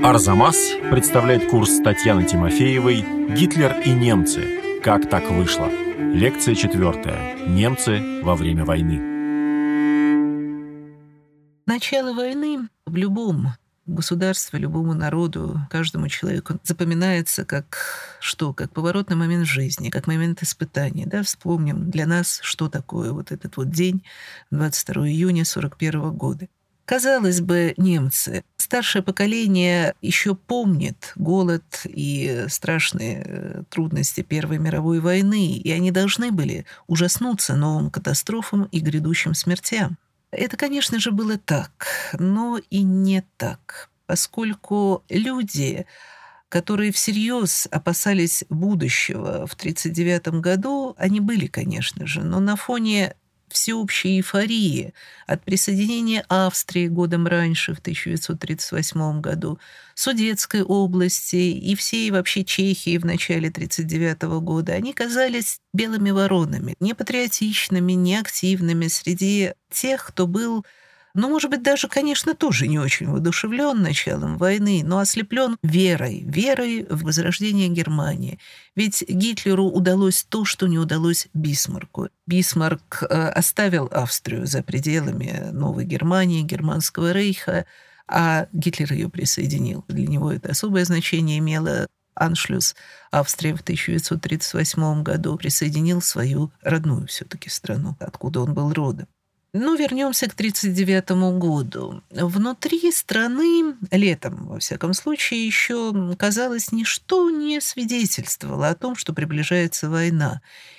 Арзамас представляет курс Татьяны Тимофеевой «Гитлер и немцы. Как так вышло?». Лекция 4. Немцы во время войны. Начало войны в любом государстве, любому народу, каждому человеку запоминается как поворотный момент в жизни, как момент испытания. Да? Вспомним для нас, что такое вот этот вот день, 22 июня 1941 года. Казалось бы, немцы, старшее поколение еще помнит голод и страшные трудности Первой мировой войны, и они должны были ужаснуться новым катастрофам и грядущим смертям. Это, конечно же, было так, но и не так, поскольку люди, которые всерьез опасались будущего в 1939 году, они были, конечно же, но на фоне всеобщей эйфории от присоединения Австрии годом раньше, в 1938 году, Судетской области и всей вообще Чехии в начале 1939 года, они казались белыми воронами, непатриотичными, неактивными среди тех, кто был, может быть, даже, конечно, тоже не очень воодушевлен началом войны, но ослеплен верой в возрождение Германии. Ведь Гитлеру удалось то, что не удалось Бисмарку. Бисмарк оставил Австрию за пределами Новой Германии, Германского рейха, а Гитлер ее присоединил. Для него это особое значение имело. Аншлюс Австрия в 1938 году присоединил свою родную все-таки страну, откуда он был родом. Вернемся к 1939 году. Внутри страны, летом, во всяком случае, еще, казалось, ничто не свидетельствовало о том, что приближается война.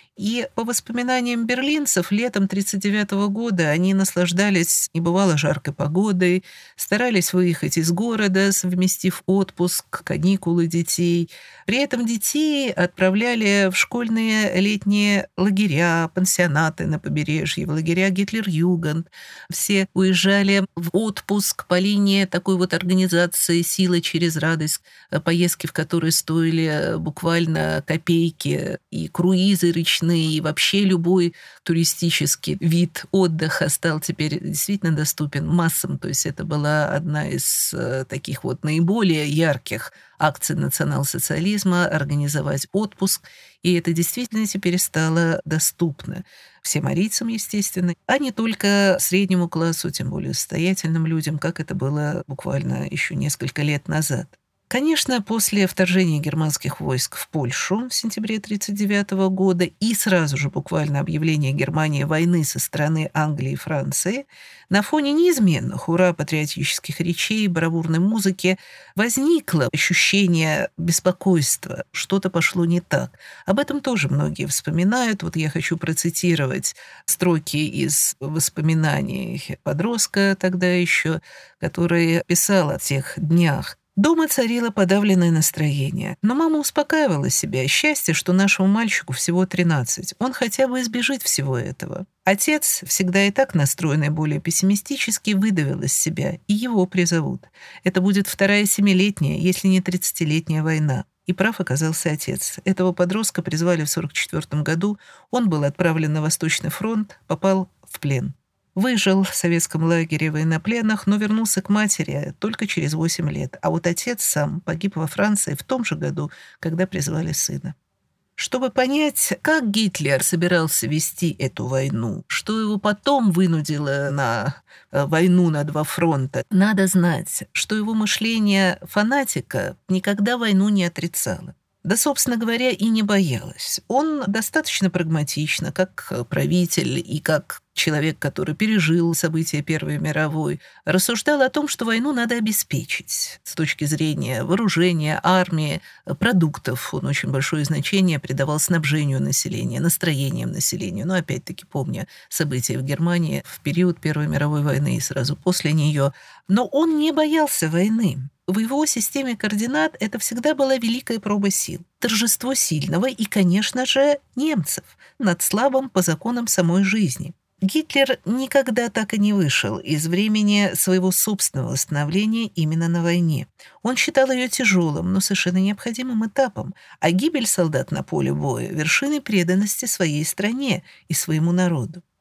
И по воспоминаниям берлинцев, летом 1939 года они наслаждались небывало жаркой погодой, старались выехать из города, совместив отпуск, каникулы детей. При этом детей отправляли в школьные летние лагеря, пансионаты на побережье, в лагеря Гитлер-Югенд. Все уезжали в отпуск по линии такой вот организации «Сила через радость», поездки в которые стоили буквально копейки, и круизы речные, и вообще любой туристический вид отдыха стал теперь действительно доступен массам. То есть это была одна из таких вот наиболее ярких акций национал-социализма — организовать отпуск. И это действительно теперь стало доступно всем арийцам, естественно, а не только среднему классу, тем более состоятельным людям, как это было буквально еще несколько лет назад. Конечно, после вторжения германских войск в Польшу в сентябре 1939 года и сразу же буквально объявления Германии войны со стороны Англии и Франции, на фоне неизменных ура-патриотических речей и бравурной музыки возникло ощущение беспокойства, что-то пошло не так. Об этом тоже многие вспоминают. Вот я хочу процитировать строки из воспоминаний подростка тогда еще, который писал о тех днях. Дома царило подавленное настроение, но мама успокаивала себя. Счастье, что нашему мальчику всего 13. Он хотя бы избежит всего этого. Отец, всегда и так настроенный более пессимистически, выдавил из себя, и его призовут. Это будет вторая 7-летняя, если не 30-летняя война. И прав оказался отец. Этого подростка призвали в 1944 году. Он был отправлен на Восточный фронт, попал в плен. Выжил в советском лагере военнопленных, но вернулся к матери только через 8 лет. А вот отец сам погиб во Франции в том же году, когда призвали сына. Чтобы понять, как Гитлер собирался вести эту войну, что его потом вынудило на войну на 2 фронта, надо знать, что его мышление фанатика никогда войну не отрицало. Да, собственно говоря, и не боялась. Он достаточно прагматично, как правитель и как человек, который пережил события Первой мировой, рассуждал о том, что войну надо обеспечить с точки зрения вооружения, армии, продуктов. Он очень большое значение придавал снабжению населения, настроениям населения. Но опять-таки, помня события в Германии в период Первой мировой войны и сразу после нее. Но он не боялся войны. В его системе координат это всегда была великая проба сил, торжество сильного и, конечно же, немцев над слабым по законам самой жизни. Гитлер никогда так и не вышел из времени своего собственного становления именно на войне. Он считал ее тяжелым, но совершенно необходимым этапом, а гибель солдат на поле боя — вершиной преданности своей стране и своему народу.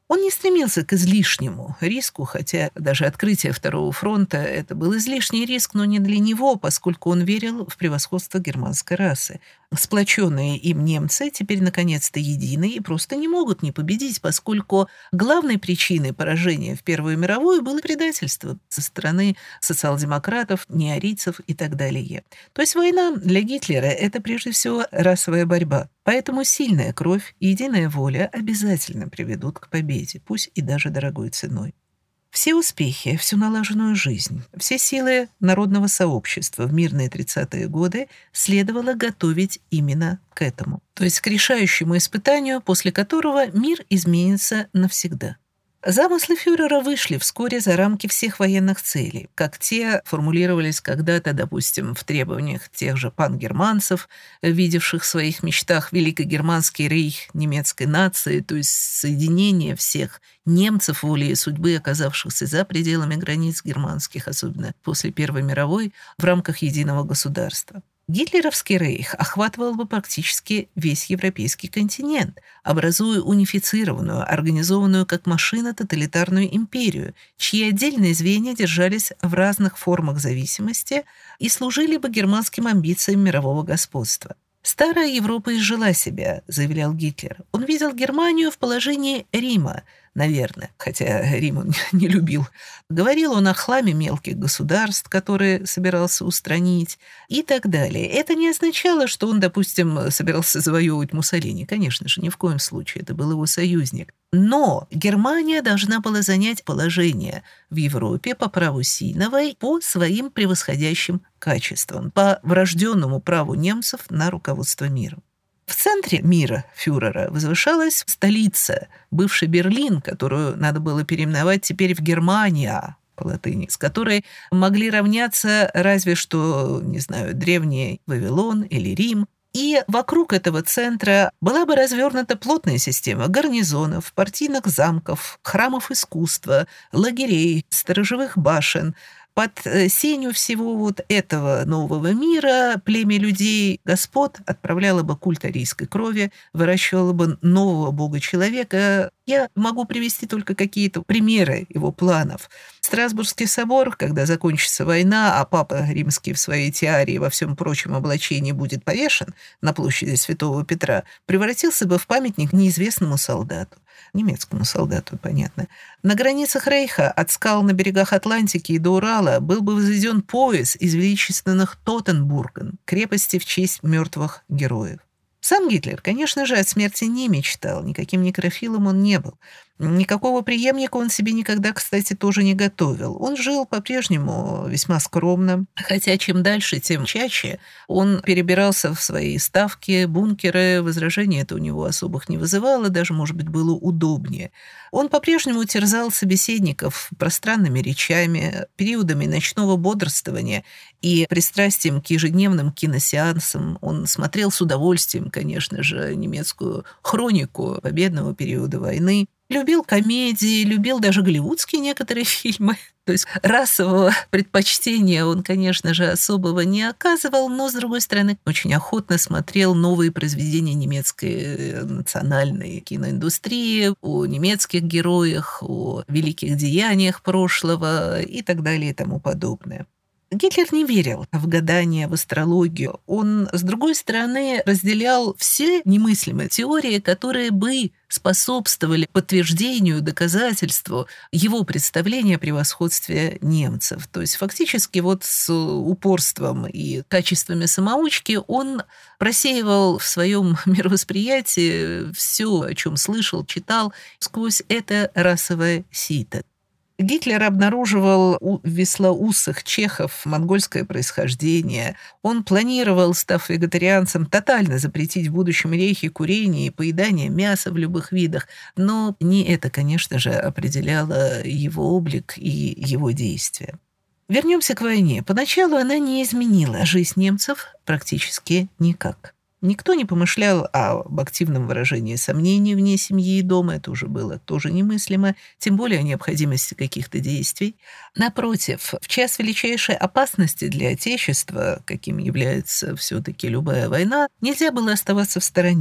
Он не стремился к излишнему риску, хотя даже открытие Второго фронта – это был излишний риск, но не для него, поскольку он верил в превосходство германской расы. Сплоченные им немцы теперь наконец-то едины и просто не могут не победить, поскольку главной причиной поражения в Первую мировую было предательство со стороны социал-демократов, неарийцев и так далее. То есть война для Гитлера – это прежде всего расовая борьба. Поэтому сильная кровь и единая воля обязательно приведут к победе, пусть и даже дорогой ценой. Все успехи, всю налаженную жизнь, все силы народного сообщества в мирные 30-е годы следовало готовить именно к этому, то есть к решающему испытанию, после которого мир изменится навсегда. Замыслы фюрера вышли вскоре за рамки всех военных целей, как те формулировались когда-то, допустим, в требованиях тех же пангерманцев, видевших в своих мечтах великогерманский рейх немецкой нации, то есть соединение всех немцев волей и судьбы, оказавшихся за пределами границ германских, особенно после Первой мировой, в рамках единого государства. Гитлеровский рейх охватывал бы практически весь европейский континент, образуя унифицированную, организованную как машина тоталитарную империю, чьи отдельные звенья держались в разных формах зависимости и служили бы германским амбициям мирового господства. «Старая Европа изжила себя», — заявлял Гитлер. Он видел Германию в положении Рима, наверное, хотя Рим он не любил. Говорил он о хламе мелких государств, которые собирался устранить, и так далее. Это не означало, что он, допустим, собирался завоевывать Муссолини. Конечно же, ни в коем случае. Это был его союзник. Но Германия должна была занять положение в Европе по праву Сийновой, по своим превосходящим качествам, по врожденному праву немцев на руководство миром. В центре мира фюрера возвышалась столица, бывший Берлин, которую надо было переименовать теперь в Германия по латыни, с которой могли равняться разве что, не знаю, древний Вавилон или Рим. И вокруг этого центра была бы развернута плотная система гарнизонов, партийных замков, храмов искусства, лагерей, сторожевых башен. Под сенью всего вот этого нового мира племя людей, господ, отправляло бы культ арийской крови, выращивало бы нового бога-человека. Я могу привести только какие-то примеры его планов. Страсбургский собор, когда закончится война, а папа римский в своей тиаре и во всем прочем облачении будет повешен на площади Святого Петра, превратился бы в памятник неизвестному солдату. Немецкому солдату, понятно. На границах Рейха от скал на берегах Атлантики и до Урала был бы возведен пояс из величественных Тотенбурген, крепости в честь мертвых героев. Сам Гитлер, конечно же, от смерти не мечтал, никаким некрофилом он не был. Никакого преемника он себе никогда, кстати, тоже не готовил. Он жил по-прежнему весьма скромно, хотя чем дальше, тем чаще он перебирался в свои ставки, бункеры, возражений это у него особых не вызывало, даже, может быть, было удобнее. Он по-прежнему терзал собеседников пространными речами, периодами ночного бодрствования и пристрастием к ежедневным киносеансам. Он смотрел с удовольствием, конечно же, немецкую хронику победного периода войны. Любил комедии, любил даже голливудские некоторые фильмы. То есть расового предпочтения он, конечно же, особого не оказывал, но, с другой стороны, очень охотно смотрел новые произведения немецкой национальной киноиндустрии, о немецких героях, о великих деяниях прошлого и так далее и тому подобное. Гитлер не верил в гадания, в астрологию. Он, с другой стороны, разделял все немыслимые теории, которые бы способствовали подтверждению, доказательству его представления о превосходстве немцев. То есть фактически вот с упорством и качествами самоучки он просеивал в своем мировосприятии все, о чем слышал, читал, сквозь это расовое сито. Гитлер обнаруживал у веслоусых чехов монгольское происхождение. Он планировал, став вегетарианцем, тотально запретить в будущем рейхе курение и поедание мяса в любых видах. Но не это, конечно же, определяло его облик и его действия. Вернемся к войне. Поначалу она не изменила жизнь немцев практически никак. Никто не помышлял об активном выражении сомнений вне семьи и дома, это уже было тоже немыслимо, тем более о необходимости каких-то действий. Напротив, в час величайшей опасности для Отечества, каким является все-таки любая война, нельзя было оставаться в стороне.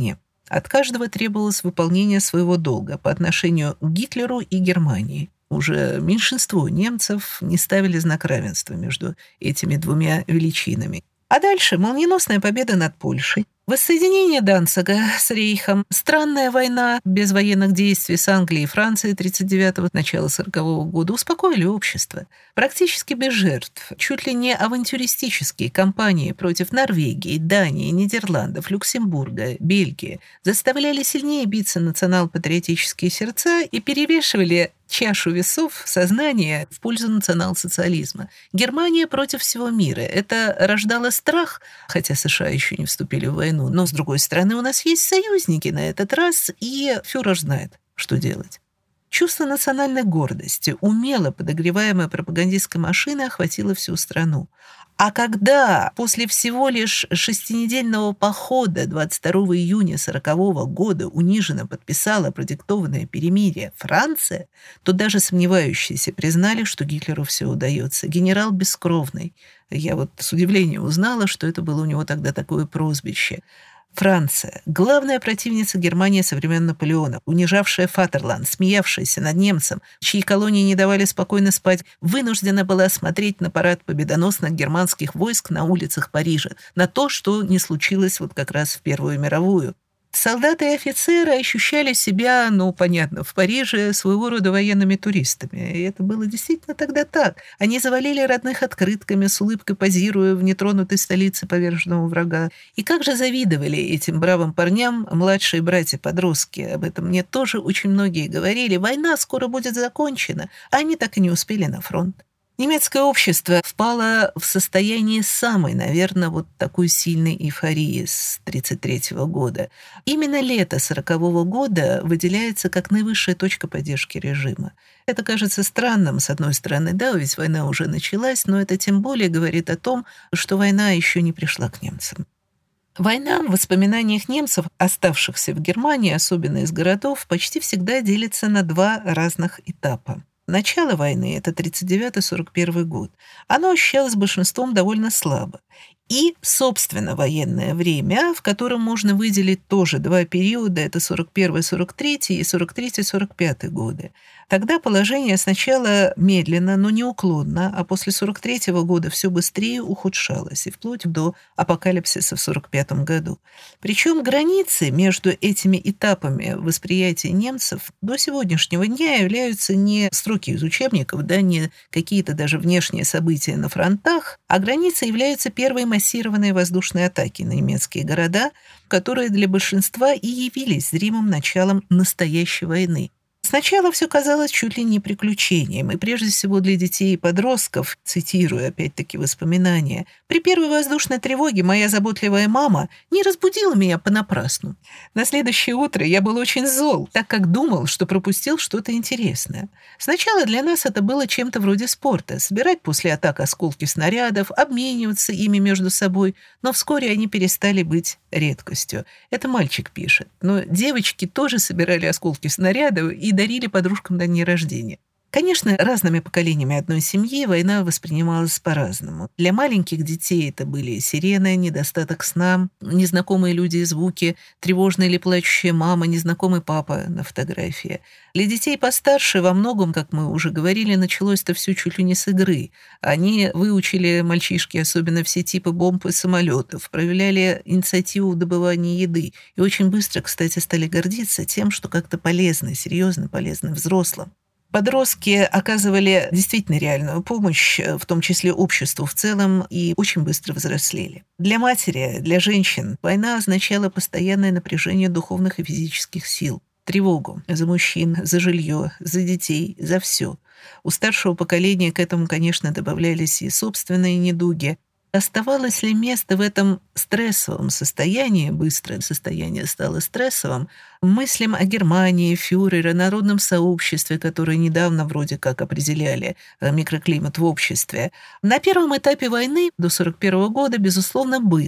От каждого требовалось выполнение своего долга по отношению к Гитлеру и Германии. Уже меньшинство немцев не ставили знак равенства между этими двумя величинами. А дальше молниеносная победа над Польшей, воссоединение Данцига с Рейхом, странная война без военных действий с Англией и Францией 39-го, начала 40-го года успокоили общество. Практически без жертв, чуть ли не авантюристические кампании против Норвегии, Дании, Нидерландов, Люксембурга, Бельгии заставляли сильнее биться национал-патриотические сердца и перевешивали чашу весов сознания в пользу национал-социализма. Германия против всего мира. Это рождало страх, хотя США еще не вступили в войну. Но, с другой стороны, у нас есть союзники на этот раз, и фюрер знает, что делать. Чувство национальной гордости, умело подогреваемое пропагандистской машиной, охватило всю страну. А когда после всего лишь 6-недельного похода 22 июня 1940 года униженно подписала продиктованное перемирие Франция, то даже сомневающиеся признали, что Гитлеру все удается. Генерал бескровный. Я вот с удивлением узнала, что это было у него тогда такое прозвище. Франция, главная противница Германии со времен Наполеона, унижавшая Фатерланд, смеявшаяся над немцем, чьи колонии не давали спокойно спать, вынуждена была смотреть на парад победоносных германских войск на улицах Парижа, на то, что не случилось вот как раз в Первую мировую. Солдаты и офицеры ощущали себя, понятно, в Париже своего рода военными туристами. И это было действительно тогда так. Они завалили родных открытками, с улыбкой позируя в нетронутой столице поверженного врага. И как же завидовали этим бравым парням младшие братья-подростки. Об этом мне тоже очень многие говорили. Война скоро будет закончена, а они так и не успели на фронт. Немецкое общество впало в состояние самой, наверное, вот такой сильной эйфории с 1933 года. Именно лето 1940 года выделяется как наивысшая точка поддержки режима. Это кажется странным, с одной стороны, да, ведь война уже началась, но это тем более говорит о том, что война еще не пришла к немцам. Война в воспоминаниях немцев, оставшихся в Германии, особенно из городов, почти всегда делится на два разных этапа. Начало войны — это 1939-1941 год. Оно ощущалось большинством довольно слабо. И, собственно, военное время, в котором можно выделить тоже два периода, это 1941-1943 и 1943-1945 годы. Тогда положение сначала медленно, но неуклонно, а после 1943 года все быстрее ухудшалось, и вплоть до апокалипсиса в 1945 году. Причем границы между этими этапами восприятия немцев до сегодняшнего дня являются не строки из учебников, да, не какие-то даже внешние события на фронтах, а границы являются первой массированные воздушные атаки на немецкие города, которые для большинства и явились зримым началом настоящей войны. Сначала все казалось чуть ли не приключением, и прежде всего для детей и подростков, цитирую опять-таки воспоминания, «При первой воздушной тревоге моя заботливая мама не разбудила меня понапрасну. На следующее утро я был очень зол, так как думал, что пропустил что-то интересное. Сначала для нас это было чем-то вроде спорта, собирать после атак осколки снарядов, обмениваться ими между собой, но вскоре они перестали быть редкостью». Это мальчик пишет. Но девочки тоже собирали осколки снарядов и дарили подружкам на дни рождения. Конечно, разными поколениями одной семьи война воспринималась по-разному. Для маленьких детей это были сирены, недостаток сна, незнакомые люди и звуки, тревожная или плачущая мама, незнакомый папа на фотографии. Для детей постарше во многом, как мы уже говорили, началось это все чуть ли не с игры. Они выучили, мальчишки, особенно все типы бомб и самолетов, проявляли инициативу в добывании еды и очень быстро, кстати, стали гордиться тем, что как-то полезно, серьезно полезно взрослым. Подростки оказывали действительно реальную помощь, в том числе обществу в целом, и очень быстро взрослели. Для матери, для женщин война означала постоянное напряжение духовных и физических сил, тревогу за мужчин, за жилье, за детей, за все. У старшего поколения к этому, конечно, добавлялись и собственные недуги. Оставалось ли место в этом стрессовом состоянии, быстрое состояние стало стрессовым, мыслям о Германии, фюрере, народном сообществе, которое недавно вроде как определяли микроклимат в обществе, на первом этапе войны до 1941 года, безусловно, было.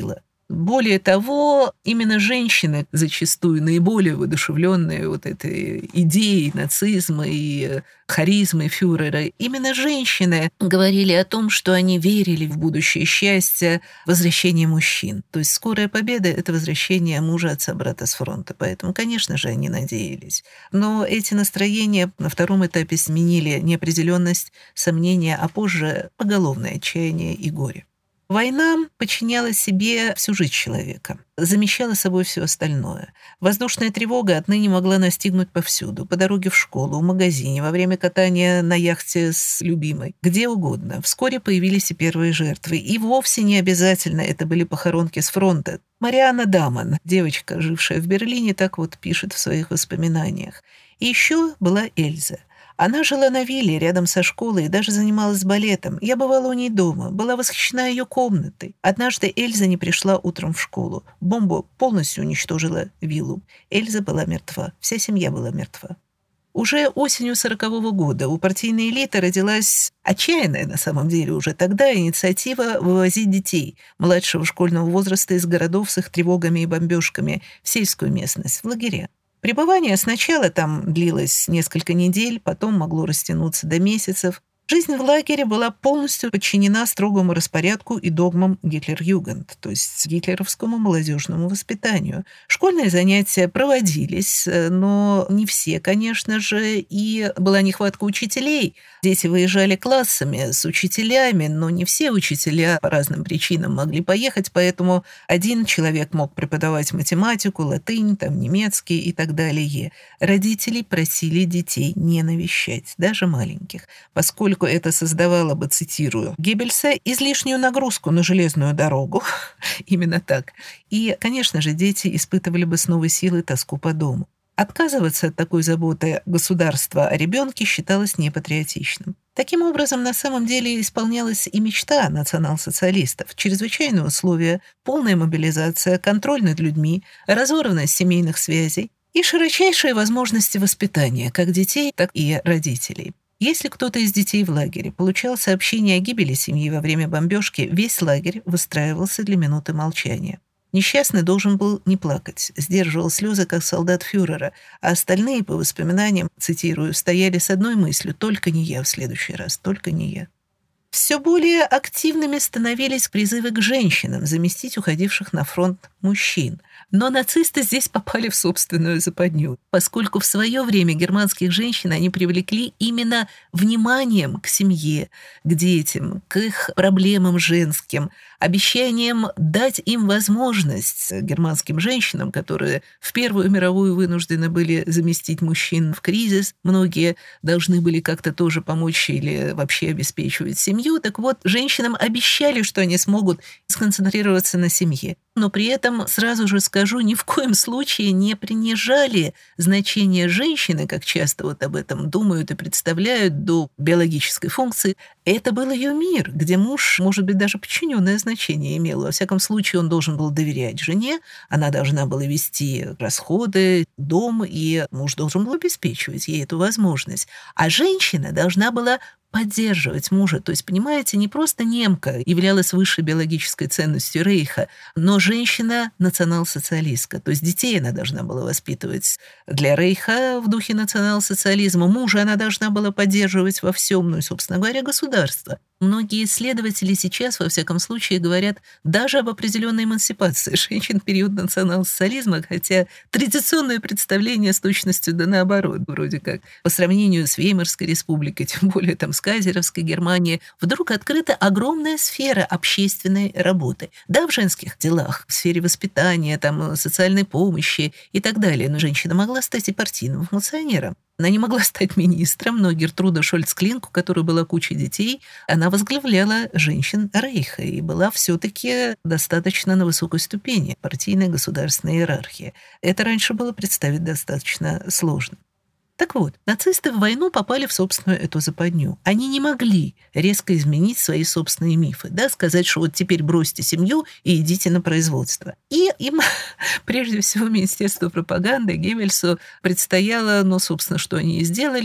Более того, именно женщины зачастую наиболее воодушевленные вот этой идеей нацизма и харизмы фюрера, именно женщины говорили о том, что они верили в будущее счастье, возвращение мужчин. То есть скорая победа — это возвращение мужа, отца, брата с фронта. Поэтому, конечно же, они надеялись. Но эти настроения на втором этапе сменили неопределенность, сомнения, а позже поголовное отчаяние и горе. Война подчиняла себе всю жизнь человека, замещала собой все остальное. Воздушная тревога отныне могла настигнуть повсюду: по дороге в школу, в магазине, во время катания на яхте с любимой, где угодно. Вскоре появились и первые жертвы. И вовсе не обязательно это были похоронки с фронта. Марианна Даман, девочка, жившая в Берлине, так вот пишет в своих воспоминаниях. И еще была Эльза. Она жила на вилле рядом со школой и даже занималась балетом. Я бывала у ней дома, была восхищена ее комнатой. Однажды Эльза не пришла утром в школу. Бомба полностью уничтожила виллу. Эльза была мертва, вся семья была мертва. Уже осенью 1940 года у партийной элиты родилась отчаянная, на самом деле, уже тогда инициатива вывозить детей младшего школьного возраста из городов с их тревогами и бомбежками в сельскую местность, в лагеря. Пребывание сначала там длилось несколько недель, потом могло растянуться до месяцев. Жизнь в лагере была полностью подчинена строгому распорядку и догмам Гитлер-Югенд, то есть гитлеровскому молодежному воспитанию. Школьные занятия проводились, но не все, конечно же, и была нехватка учителей. Дети выезжали классами с учителями, но не все учителя по разным причинам могли поехать, поэтому один человек мог преподавать математику, латынь, там, немецкий и так далее. Родители просили детей не навещать, даже маленьких, поскольку это создавало бы, цитирую Геббельса, излишнюю нагрузку на железную дорогу. Именно так. И, конечно же, дети испытывали бы с новой силой тоску по дому. Отказываться от такой заботы государства о ребенке считалось непатриотичным. Таким образом, на самом деле исполнялась и мечта национал-социалистов: чрезвычайные условия, полная мобилизация, контроль над людьми, разорванность семейных связей и широчайшие возможности воспитания как детей, так и родителей. Если кто-то из детей в лагере получал сообщение о гибели семьи во время бомбежки, весь лагерь выстраивался для минуты молчания. Несчастный должен был не плакать, сдерживал слезы, как солдат фюрера, а остальные, по воспоминаниям, цитирую, стояли с одной мыслью: «Только не я в следующий раз, только не я». Все более активными становились призывы к женщинам заместить уходивших на фронт мужчин. Но нацисты здесь попали в собственную западню, поскольку в свое время германских женщин они привлекли именно вниманием к семье, к детям, к их проблемам женским, обещанием дать им возможность, германским женщинам, которые в Первую мировую вынуждены были заместить мужчин в кризис, многие должны были как-то тоже помочь или вообще обеспечивать семью. Так вот, женщинам обещали, что они смогут сконцентрироваться на семье. Но при этом, сразу же скажу, ни в коем случае не принижали значение женщины, как часто вот об этом думают и представляют, до биологической функции. Это был ее мир, где муж, может быть, даже подчиненное значение имел. Во всяком случае, он должен был доверять жене, она должна была вести расходы, дом, и муж должен был обеспечивать ей эту возможность. А женщина должна была поддерживать мужа. То есть, понимаете, не просто немка являлась высшей биологической ценностью Рейха, но женщина национал-социалистка. То есть детей она должна была воспитывать для Рейха в духе национал-социализма. Мужа она должна была поддерживать во всем, ну и, собственно говоря, государство. Многие исследователи сейчас, во всяком случае, говорят даже об определенной эмансипации женщин в период национал-социализма, хотя традиционное представление с точностью да наоборот, вроде как по сравнению с Веймарской республикой, тем более там с кайзеровской Германией, вдруг открыта огромная сфера общественной работы. Да, в женских делах, в сфере воспитания, там, социальной помощи и так далее, но женщина могла стать и партийным функционером. Она не могла стать министром, но Гертруда Шольц-Клинк, у которой была куча детей, она возглавляла женщин Рейха и была все-таки достаточно на высокой ступени партийной государственной иерархии. Это раньше было представить достаточно сложно. Так вот, нацисты в войну попали в собственную эту западню. Они не могли резко изменить свои собственные мифы, да, сказать, что вот теперь бросьте семью и идите на производство. И им, прежде всего, Министерству пропаганды, Геббельсу предстояло, ну, собственно, что они и сделали,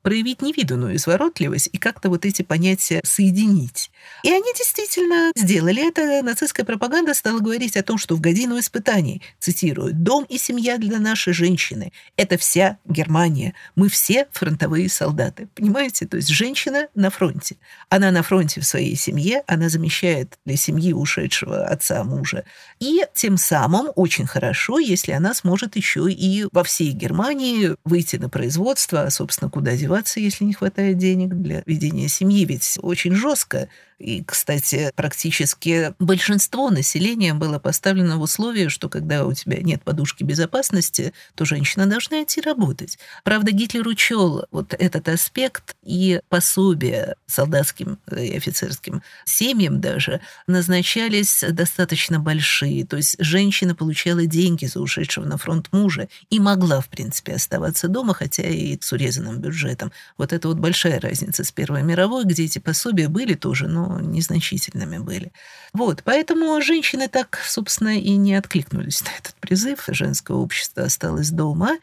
проявить невиданную изворотливость и как-то вот эти понятия соединить. И они действительно сделали это. Нацистская пропаганда стала говорить о том, что в годину испытаний, цитирую, «дом и семья для нашей женщины – это вся Германия. Мы все фронтовые солдаты». Понимаете? То есть женщина на фронте. Она на фронте в своей семье, она замещает для семьи ушедшего отца, мужа. И тем самым очень хорошо, если она сможет еще и во всей Германии выйти на производство, а, собственно, куда деваться, если не хватает денег для ведения семьи. Ведь очень жестко. И, кстати, практически большинство населения было поставлено в условие, что когда у тебя нет подушки безопасности, то женщина должна идти работать. Правда, Гитлер учел вот этот аспект, и пособия солдатским и офицерским семьям даже назначались достаточно большие. То есть женщина получала деньги за ушедшего на фронт мужа и могла, в принципе, оставаться дома, хотя и с урезанным бюджетом. Вот это вот большая разница с Первой мировой, где эти пособия были тоже, но незначительными были. Вот, поэтому женщины так, собственно, и не откликнулись на этот призыв. Женское общество осталось дома,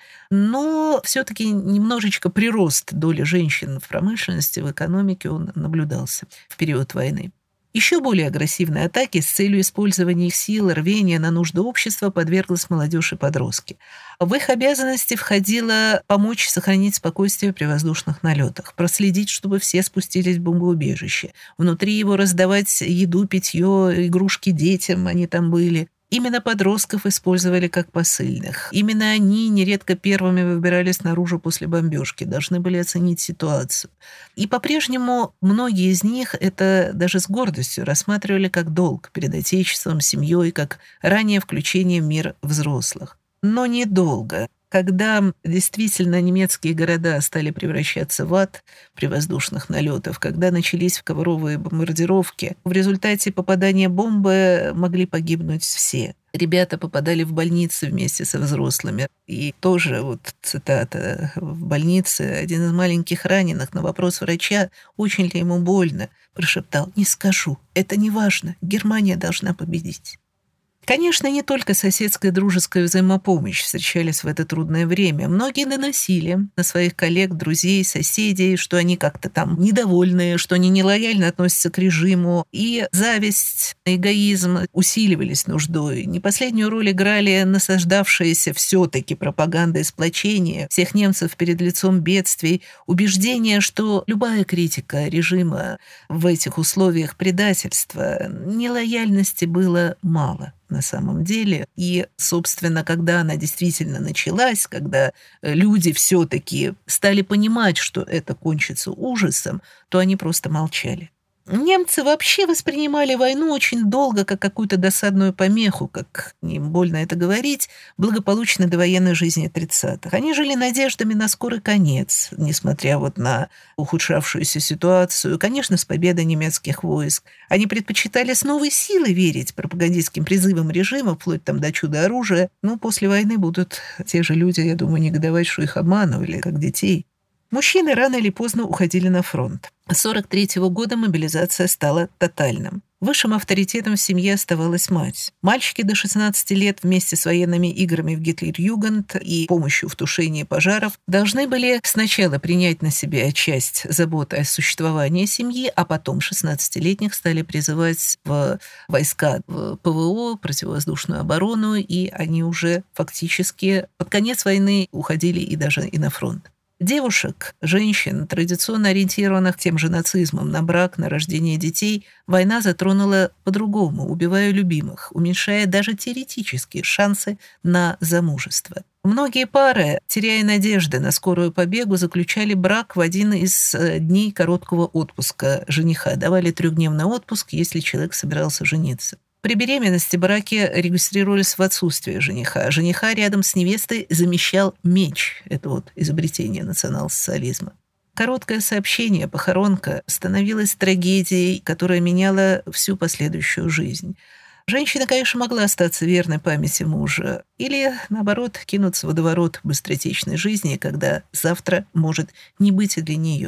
но все-таки немножечко прирост доли женщин в промышленности, в экономике он наблюдался в период войны. Еще более агрессивной атаке с целью использования их сил и рвения на нужды общества подверглась молодежь и подростки. В их обязанности входило помочь сохранить спокойствие при воздушных налетах, проследить, чтобы все спустились в бомбоубежище, внутри его раздавать еду, питье, игрушки детям, они там были. Именно подростков использовали как посыльных. Именно они нередко первыми выбирались наружу после бомбежки, должны были оценить ситуацию. И по-прежнему многие из них это даже с гордостью рассматривали как долг перед отечеством, семьей, как раннее включение в мир взрослых. Но недолго. Когда действительно немецкие города стали превращаться в ад при воздушных налетах, когда начались ковровые бомбардировки, в результате попадания бомбы могли погибнуть все. Ребята попадали в больницы вместе со взрослыми. И тоже, вот цитата, в больнице один из маленьких раненых на вопрос врача, очень ли ему больно, прошептал: «Не скажу, это не важно, Германия должна победить». Конечно, не только соседская дружеская взаимопомощь встречались в это трудное время. Многие доносили на своих коллег, друзей, соседей, что они как-то там недовольны, что они нелояльно относятся к режиму. И зависть, эгоизм усиливались нуждой. Не последнюю роль играли насаждавшиеся все-таки пропаганда и сплочение всех немцев перед лицом бедствий, убеждение, что любая критика режима в этих условиях предательства, нелояльности было мало. На самом деле. И, собственно, когда она действительно началась, когда люди все-таки стали понимать, что это кончится ужасом, то они просто молчали. Немцы вообще воспринимали войну очень долго как какую-то досадную помеху, как не больно это говорить, благополучной довоенной жизни 30-х. Они жили надеждами на скорый конец, несмотря вот на ухудшавшуюся ситуацию, конечно, с победой немецких войск. Они предпочитали с новой силой верить пропагандистским призывам режима, вплоть там до чуда-оружия. Но после войны будут те же люди, я думаю, негодовать, что их обманывали, как детей. Мужчины рано или поздно уходили на фронт. С 1943 года мобилизация стала тотальным. Высшим авторитетом в семье оставалась мать. Мальчики до 16 лет вместе с военными играми в Гитлер-Югенд и помощью в тушении пожаров должны были сначала принять на себя часть заботы о существовании семьи, а потом 16-летних стали призывать в войска, в ПВО, противовоздушную оборону, и они уже фактически под конец войны уходили и даже и на фронт. Девушек, женщин, традиционно ориентированных тем же нацизмом на брак, на рождение детей, война затронула по-другому, убивая любимых, уменьшая даже теоретические шансы на замужество. Многие пары, теряя надежды на скорую побегу, заключали брак в один из дней короткого отпуска жениха. Давали 3-дневный отпуск, если человек собирался жениться. При беременности браки регистрировались в отсутствие жениха. Жениха рядом с невестой замещал меч. Это вот изобретение национал-социализма. Короткое сообщение, похоронка, становилась трагедией, которая меняла всю последующую жизнь. Женщина, конечно, могла остаться верной памяти мужа или, наоборот, кинуться в водоворот быстротечной жизни, когда завтра может не быть и для нее.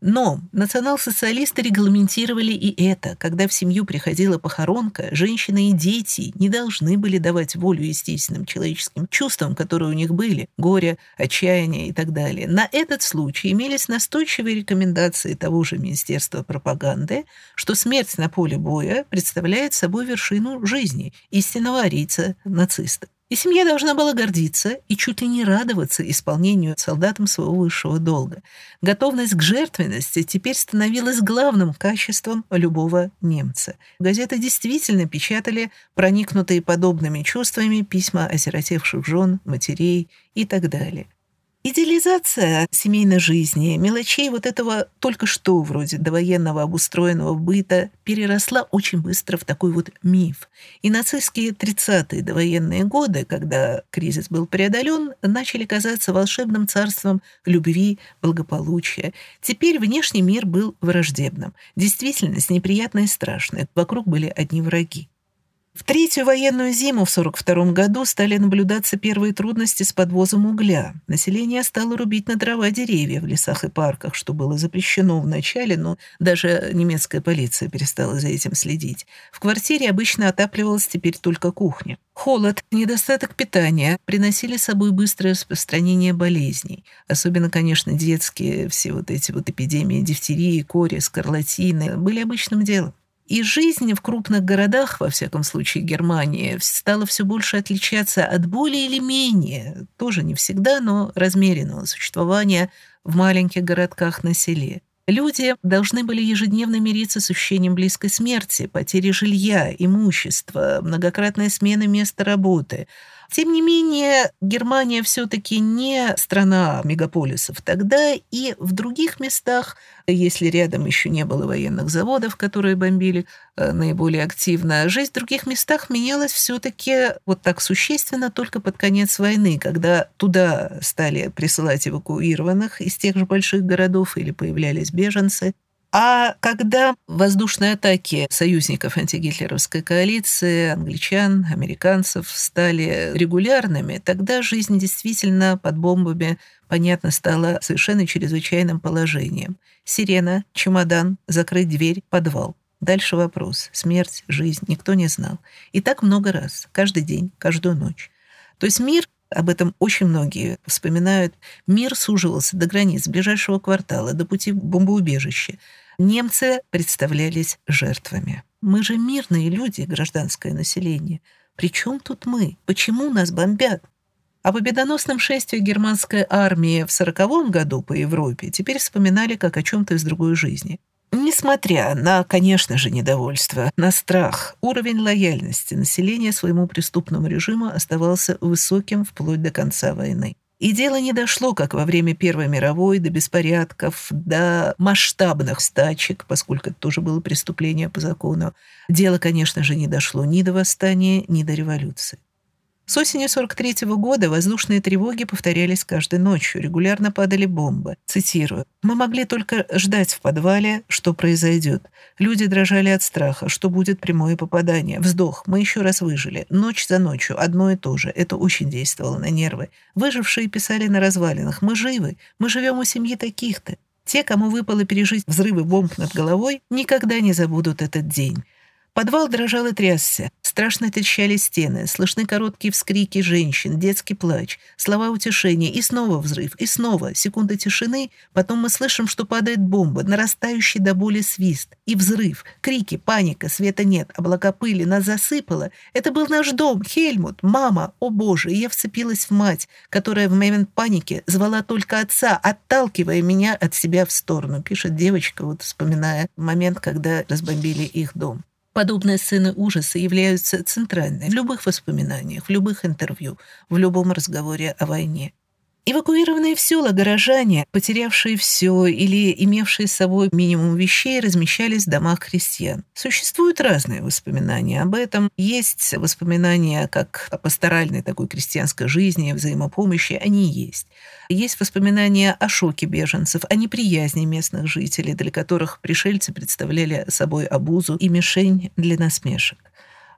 Но национал-социалисты регламентировали и это. Когда в семью приходила похоронка, женщины и дети не должны были давать волю естественным человеческим чувствам, которые у них были, горе, отчаяние и так далее. На этот случай имелись настойчивые рекомендации того же Министерства пропаганды, что смерть на поле боя представляет собой вершину жизни истинного арийца нациста. И семья должна была гордиться и чуть ли не радоваться исполнению солдатам своего высшего долга. Готовность к жертвенности теперь становилась главным качеством любого немца. Газеты действительно печатали проникнутые подобными чувствами письма осиротевших жен, матерей и так далее. Идеализация семейной жизни, мелочей вот этого только что вроде довоенного обустроенного быта переросла очень быстро в такой вот миф. И нацистские 30-е довоенные годы, когда кризис был преодолен, начали казаться волшебным царством любви, благополучия. Теперь внешний мир был враждебным. Действительность неприятная и страшная. Вокруг были одни враги. В третью военную зиму в 1942 году стали наблюдаться первые трудности с подвозом угля. Население стало рубить на дрова деревья в лесах и парках, что было запрещено вначале, но даже немецкая полиция перестала за этим следить. В квартире обычно отапливалась теперь только кухня. Холод, недостаток питания приносили с собой быстрое распространение болезней. Особенно, конечно, детские все вот эти вот эпидемии дифтерии, кори, скарлатины были обычным делом. И жизнь в крупных городах, во всяком случае Германии, стала все больше отличаться от более или менее, тоже не всегда, но размеренного существования в маленьких городках на селе. Люди должны были ежедневно мириться с ощущением близкой смерти, потери жилья, имущества, многократной смены места работы. Тем не менее, Германия все-таки не страна мегаполисов тогда, и в других местах, если рядом еще не было военных заводов, которые бомбили наиболее активно, жизнь в других местах менялась все-таки вот так существенно только под конец войны, когда туда стали присылать эвакуированных из тех же больших городов или появлялись беженцы. А когда воздушные атаки союзников антигитлеровской коалиции, англичан, американцев, стали регулярными, тогда жизнь действительно под бомбами, понятно, стала совершенно чрезвычайным положением. Сирена, чемодан, закрыть дверь, подвал. Дальше вопрос. Смерть, жизнь, никто не знал. И так много раз, каждый день, каждую ночь. То есть мир, об этом очень многие вспоминают, мир суживался до границ ближайшего квартала, до пути бомбоубежища. Немцы представлялись жертвами. Мы же мирные люди, гражданское население. При чем тут мы? Почему нас бомбят? О победоносном шествии германской армии в 1940 году по Европе теперь вспоминали как о чем-то из другой жизни. Несмотря на, конечно же, недовольство, на страх, уровень лояльности населения своему преступному режиму оставался высоким вплоть до конца войны. И дело не дошло, как во время Первой мировой, до беспорядков, до масштабных стачек, поскольку это тоже было преступление по закону. Дело, конечно же, не дошло ни до восстания, ни до революции. С осени 1943 года воздушные тревоги повторялись каждой ночью, регулярно падали бомбы. Цитирую. «Мы могли только ждать в подвале, что произойдет. Люди дрожали от страха, что будет прямое попадание. Вздох, мы еще раз выжили. Ночь за ночью, одно и то же. Это очень действовало на нервы. Выжившие писали на развалинах. Мы живы, мы живем у семьи таких-то. Те, кому выпало пережить взрывы бомб над головой, никогда не забудут этот день». Подвал дрожал и трясся. Страшно трещали стены, слышны короткие вскрики женщин, детский плач, слова утешения, и снова взрыв, и снова секунда тишины, потом мы слышим, что падает бомба, нарастающий до боли свист, и взрыв, крики, паника, света нет, облака пыли, нас засыпало. Это был наш дом, Хельмут, мама, о боже, и я вцепилась в мать, которая в момент паники звала только отца, отталкивая меня от себя в сторону, пишет девочка, вот вспоминая момент, когда разбомбили их дом. Подобные сцены ужаса являются центральными в любых воспоминаниях, в любых интервью, в любом разговоре о войне. Эвакуированные в села горожане, потерявшие все или имевшие с собой минимум вещей, размещались в домах крестьян. Существуют разные воспоминания об этом. Есть воспоминания как о пасторальной такой крестьянской жизни, взаимопомощи, они есть. Есть воспоминания о шоке беженцев, о неприязни местных жителей, для которых пришельцы представляли собой обузу и мишень для насмешек.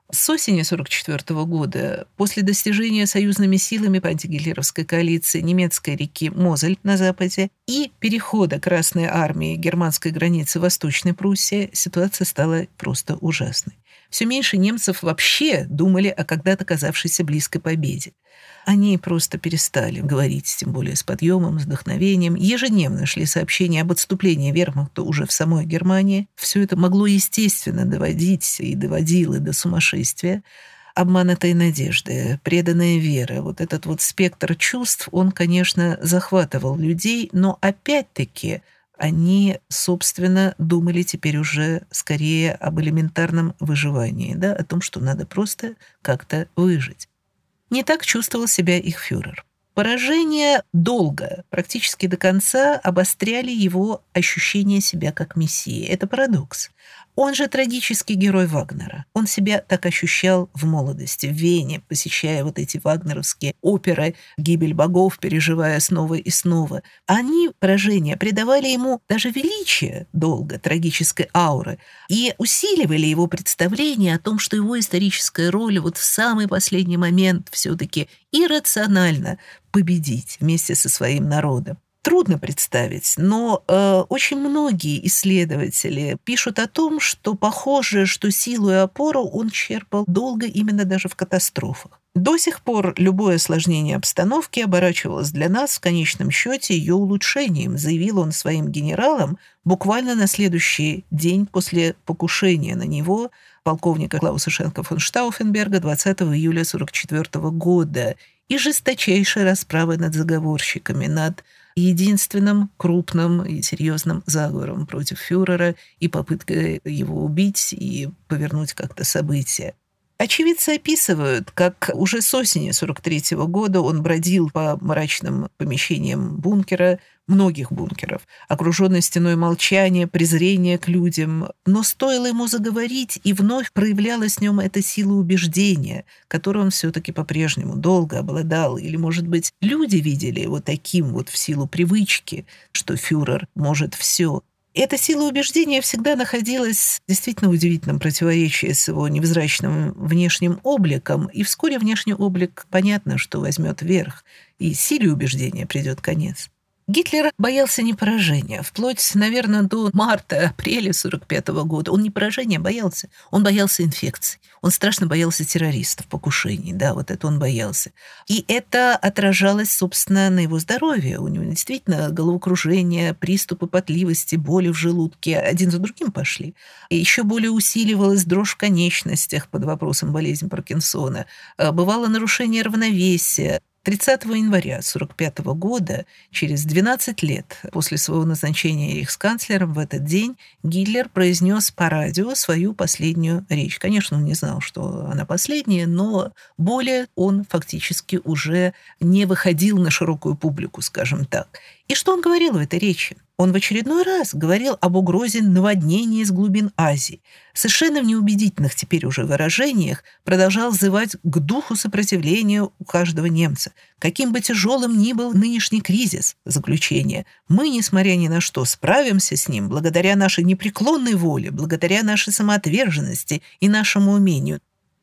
С осени 1944 года, после достижения союзными силами антигитлеровской коалиции немецкой реки Мозель на западе и перехода Красной армии германской границы Восточной Пруссии, ситуация стала просто ужасной. Все меньше немцев вообще думали о когда-то казавшейся близкой победе. Они просто перестали говорить, тем более с подъемом, с вдохновением. Ежедневно шли сообщения об отступлении вермахта уже в самой Германии. Все это могло, естественно, доводить и доводило до сумасшествия. Обманутые надежды, преданная вера, вот этот вот спектр чувств, он, конечно, захватывал людей, но опять-таки они, собственно, думали теперь уже скорее об элементарном выживании, да, о том, что надо просто как-то выжить. Не так чувствовал себя их фюрер. Поражения долго, практически до конца, обостряли его ощущение себя как мессии. Это парадокс. Он же трагический герой Вагнера. Он себя так ощущал в молодости, в Вене, посещая вот эти вагнеровские оперы «Гибель богов», переживая снова и снова. Они, поражения, придавали ему даже величие долго, трагической ауры, и усиливали его представление о том, что его историческая роль вот в самый последний момент все-таки иррационально победить вместе со своим народом. Трудно представить, но очень многие исследователи пишут о том, что похоже, что силу и опору он черпал долго именно даже в катастрофах. До сих пор любое осложнение обстановки оборачивалось для нас в конечном счете ее улучшением, заявил он своим генералам буквально на следующий день после покушения на него полковника Клауса Шенка фон Штауфенберга 20 июля 1944 года и жесточайшей расправы над заговорщиками, над единственным крупным и серьезным заговором против фюрера и попыткой его убить и повернуть как-то события. Очевидцы описывают, как уже с осени 1943 года он бродил по мрачным помещениям бункера, многих бункеров, окруженный стеной молчания, презрения к людям. Но стоило ему заговорить, и вновь проявлялась в нем эта сила убеждения, которой он все-таки по-прежнему долго обладал. Или, может быть, люди видели его таким вот в силу привычки, что фюрер может все. Эта сила убеждения всегда находилась в действительно удивительном противоречии с его невзрачным внешним обликом, и вскоре внешний облик, понятно, что возьмет верх, и силе убеждения придет конец. Гитлер боялся не поражения. Вплоть, наверное, до марта-апреля 1945 года он не поражения боялся, он боялся инфекций. Он страшно боялся террористов, покушений. Да, вот это он боялся. И это отражалось, собственно, на его здоровье. У него действительно головокружение, приступы потливости, боли в желудке один за другим пошли. И еще более усиливалась дрожь в конечностях под вопросом болезни Паркинсона. Бывало нарушение равновесия. 30 января 1945 года, через 12 лет после своего назначения рейхсканцлером, в этот день Гитлер произнес по радио свою последнюю речь. Конечно, он не знал, что она последняя, но более он фактически уже не выходил на широкую публику, скажем так. И что он говорил в этой речи? Он в очередной раз говорил об угрозе наводнения из глубин Азии. Совершенно в неубедительных теперь уже выражениях продолжал взывать к духу сопротивления у каждого немца. Каким бы тяжелым ни был нынешний кризис, заключение, мы, несмотря ни на что, справимся с ним благодаря нашей непреклонной воле, благодаря нашей самоотверженности и нашему умению.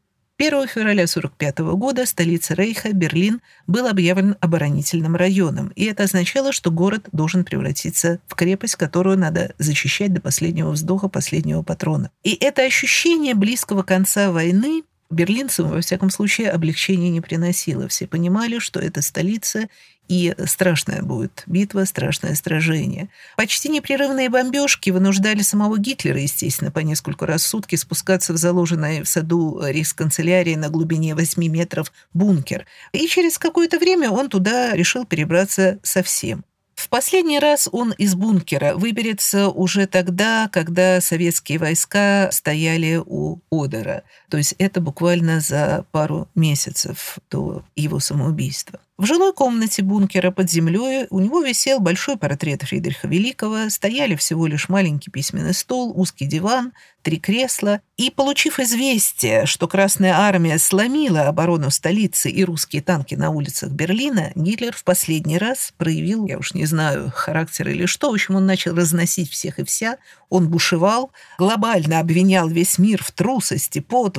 1 февраля 1945 года столица Рейха, Берлин, был объявлен оборонительным районом, и это означало, что город должен превратиться в крепость, которую надо защищать до последнего вздоха, последнего патрона. И это ощущение близкого конца войны берлинцам, во всяком случае, облегчения не приносило. Все понимали, что это столица, и страшная будет битва, страшное сражение. Почти непрерывные бомбежки вынуждали самого Гитлера, естественно, по несколько раз в сутки спускаться в заложенный в саду рейхсканцелярии на глубине 8 метров бункер. И через какое-то время он туда решил перебраться совсем. В последний раз он из бункера выберется уже тогда, когда советские войска стояли у Одера. То есть это буквально за пару месяцев до его самоубийства. В жилой комнате бункера под землей у него висел большой портрет Фридриха Великого, стояли всего лишь маленький письменный стол, узкий диван, 3 кресла. И, получив известие, что Красная армия сломила оборону столицы и русские танки на улицах Берлина, Гитлер в последний раз проявил, я уж не знаю, характер или что, в общем, он начал разносить всех и вся, он бушевал, глобально обвинял весь мир в трусости, подлости,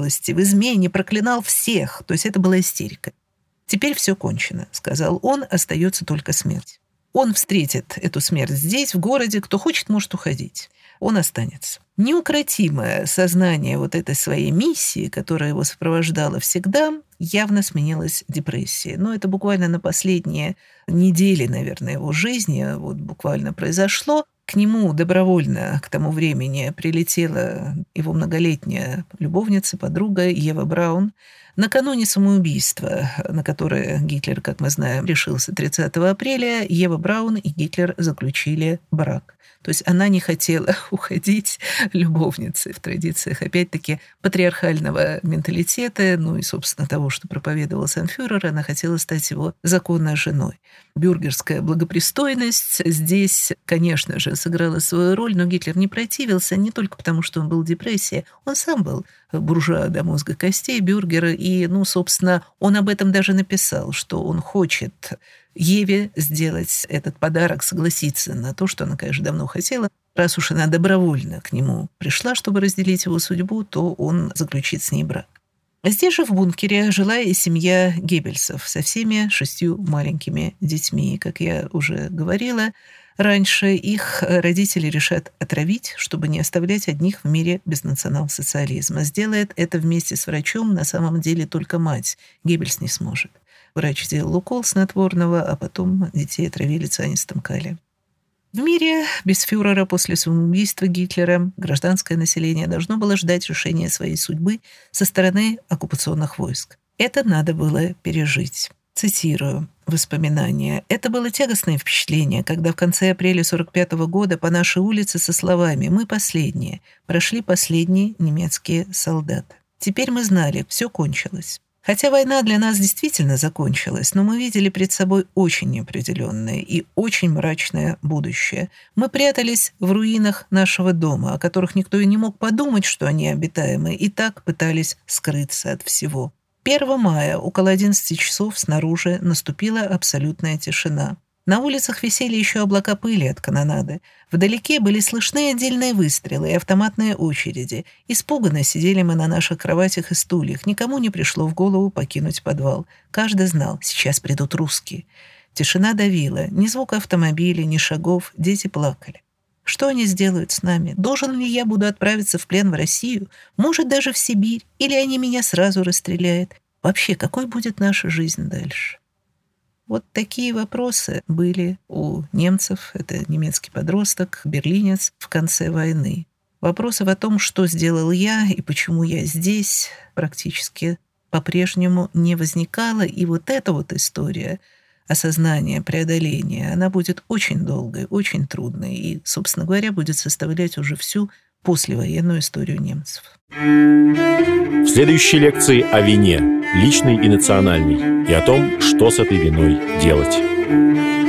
подлости, в измене, проклинал всех. То есть это была истерика. «Теперь все кончено», — сказал он, — «остается только смерть». Он встретит эту смерть здесь, в городе. Кто хочет, может уходить. Он останется. Неукротимое сознание вот этой своей миссии, которая его сопровождала всегда, явно сменилось депрессией. Но это буквально на последние недели, наверное, его жизни вот буквально произошло. К нему добровольно к тому времени прилетела его многолетняя любовница, подруга Ева Браун. Накануне самоубийства, на которое Гитлер, как мы знаем, решился 30 апреля, Ева Браун и Гитлер заключили брак. То есть она не хотела уходить любовницей в традициях, опять-таки, патриархального менталитета, ну и, собственно, того, что проповедовал сам фюрер, она хотела стать его законной женой. Бюргерская благопристойность здесь, конечно же, сыграла свою роль, но Гитлер не противился не только потому, что он был в депрессии, он сам был буржуа до мозга костей, бюргер, и, собственно, он об этом даже написал, что он хочет Еве сделать этот подарок, согласиться на то, что она, конечно, давно хотела. Раз уж она добровольно к нему пришла, чтобы разделить его судьбу, то он заключит с ней брак. Здесь же в бункере жила и семья Геббельсов со всеми 6 маленькими детьми. Как я уже говорила раньше, их родители решат отравить, чтобы не оставлять одних в мире без национал-социализма. Сделает это вместе с врачом на самом деле только мать. Геббельс не сможет. Врач сделал укол снотворного, а потом детей отравили цианистым калием. В мире без фюрера после самоубийства Гитлера гражданское население должно было ждать решения своей судьбы со стороны оккупационных войск. Это надо было пережить. Цитирую воспоминания. «Это было тягостное впечатление, когда в конце апреля 1945 года по нашей улице со словами «Мы последние» прошли последние немецкие солдаты. Теперь мы знали, все кончилось. Хотя война для нас действительно закончилась, но мы видели перед собой очень неопределенное и очень мрачное будущее. Мы прятались в руинах нашего дома, о которых никто и не мог подумать, что они обитаемы, и так пытались скрыться от всего. 1 мая около 11 часов снаружи наступила абсолютная тишина. На улицах висели еще облака пыли от канонады. Вдалеке были слышны отдельные выстрелы и автоматные очереди. Испуганно сидели мы на наших кроватях и стульях. Никому не пришло в голову покинуть подвал. Каждый знал, сейчас придут русские. Тишина давила. Ни звука автомобиля, ни шагов. Дети плакали. Что они сделают с нами? Должен ли я буду отправиться в плен в Россию? Может, даже в Сибирь? Или они меня сразу расстреляют? Вообще, какой будет наша жизнь дальше? Вот такие вопросы были у немцев, это немецкий подросток, берлинец, в конце войны. Вопросов о том, что сделал я и почему я здесь, практически по-прежнему не возникало. И вот эта вот история осознания, преодоления, она будет очень долгой, очень трудной и, собственно говоря, будет составлять уже всю послевоенную историю немцев. В следующей лекции о вине, личной и национальной, и о том, что с этой виной делать.